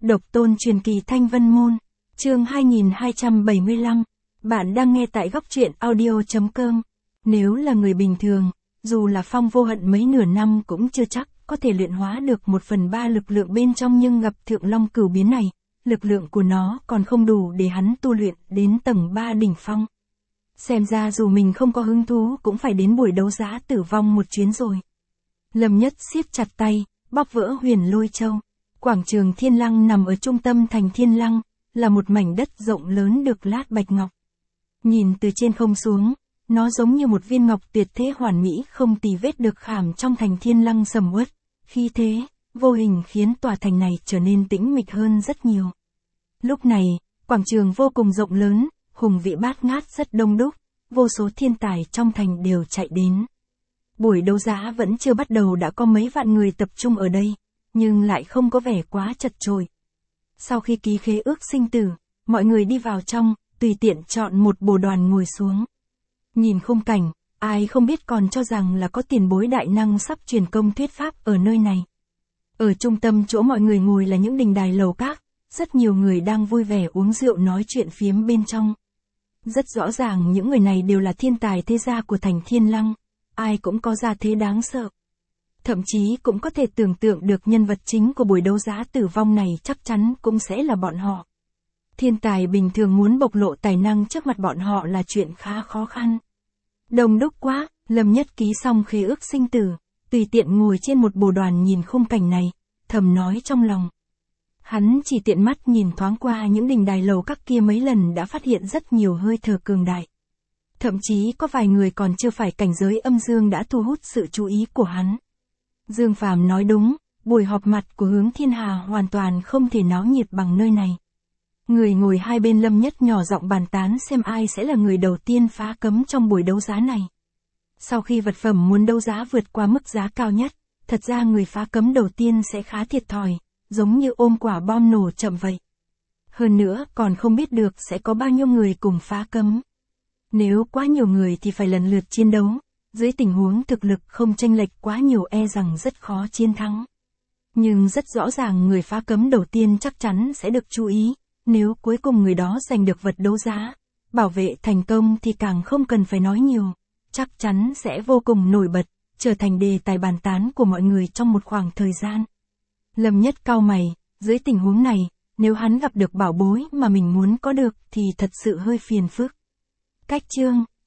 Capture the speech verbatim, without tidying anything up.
Độc tôn truyền kỳ Thanh Vân Môn, chương hai nghìn hai trăm bảy mươi lăm, bạn đang nghe tại góc truyện audio.com. Nếu là người bình thường, dù là Phong Vô Hận mấy nửa năm cũng chưa chắc có thể luyện hóa được một phần ba lực lượng bên trong, nhưng gặp Thượng Long Cửu Biến này, lực lượng của nó còn không đủ để hắn tu luyện đến tầng ba đỉnh phong. Xem ra dù mình không có hứng thú cũng phải đến buổi đấu giá tử vong một chuyến rồi. Lâm Nhất siết chặt tay, bóp vỡ huyền lôi châu. Quảng trường Thiên Lăng nằm ở trung tâm thành Thiên Lăng, là một mảnh đất rộng lớn được lát bạch ngọc. Nhìn từ trên không xuống, nó giống như một viên ngọc tuyệt thế hoàn mỹ không tì vết được khảm trong thành Thiên Lăng sầm uất, khí thế vô hình khiến tòa thành này trở nên tĩnh mịch hơn rất nhiều. Lúc này, quảng trường vô cùng rộng lớn, hùng vĩ bát ngát rất đông đúc, vô số thiên tài trong thành đều chạy đến. Buổi đấu giá vẫn chưa bắt đầu đã có mấy vạn người tập trung ở đây, nhưng lại không có vẻ quá chật chội. Sau khi ký khế ước sinh tử, mọi người đi vào trong, tùy tiện chọn một bồ đoàn ngồi xuống. Nhìn khung cảnh, ai không biết còn cho rằng là có tiền bối đại năng sắp truyền công thuyết pháp ở nơi này. Ở trung tâm chỗ mọi người ngồi là những đình đài lầu các, rất nhiều người đang vui vẻ uống rượu nói chuyện phiếm bên trong. Rất rõ ràng những người này đều là thiên tài thế gia của thành Thiên Lăng, ai cũng có gia thế đáng sợ. Thậm chí cũng có thể tưởng tượng được nhân vật chính của buổi đấu giá tử vong này chắc chắn cũng sẽ là bọn họ. Thiên tài bình thường muốn bộc lộ tài năng trước mặt bọn họ là chuyện khá khó khăn. Đông đúc quá, Lâm Nhất ký xong khế ước sinh tử, tùy tiện ngồi trên một bồ đoàn nhìn khung cảnh này, thầm nói trong lòng. Hắn chỉ tiện mắt nhìn thoáng qua những đình đài lầu các kia mấy lần đã phát hiện rất nhiều hơi thở cường đại. Thậm chí có vài người còn chưa phải cảnh giới âm dương đã thu hút sự chú ý của hắn. Dương Phàm nói đúng, buổi họp mặt của Hướng Thiên Hà hoàn toàn không thể náo nhiệt bằng nơi này. Người ngồi hai bên Lâm Nhất nhỏ giọng bàn tán xem ai sẽ là người đầu tiên phá cấm trong buổi đấu giá này. Sau khi vật phẩm muốn đấu giá vượt qua mức giá cao nhất, thật ra người phá cấm đầu tiên sẽ khá thiệt thòi, giống như ôm quả bom nổ chậm vậy. Hơn nữa còn không biết được sẽ có bao nhiêu người cùng phá cấm. Nếu quá nhiều người thì phải lần lượt chiến đấu. Dưới tình huống thực lực không chênh lệch quá nhiều e rằng rất khó chiến thắng. Nhưng rất rõ ràng người phá cấm đầu tiên chắc chắn sẽ được chú ý, nếu cuối cùng người đó giành được vật đấu giá, bảo vệ thành công thì càng không cần phải nói nhiều, chắc chắn sẽ vô cùng nổi bật, trở thành đề tài bàn tán của mọi người trong một khoảng thời gian. Lâm Nhất cau mày, dưới tình huống này, nếu hắn gặp được bảo bối mà mình muốn có được thì thật sự hơi phiền phức. Cách chương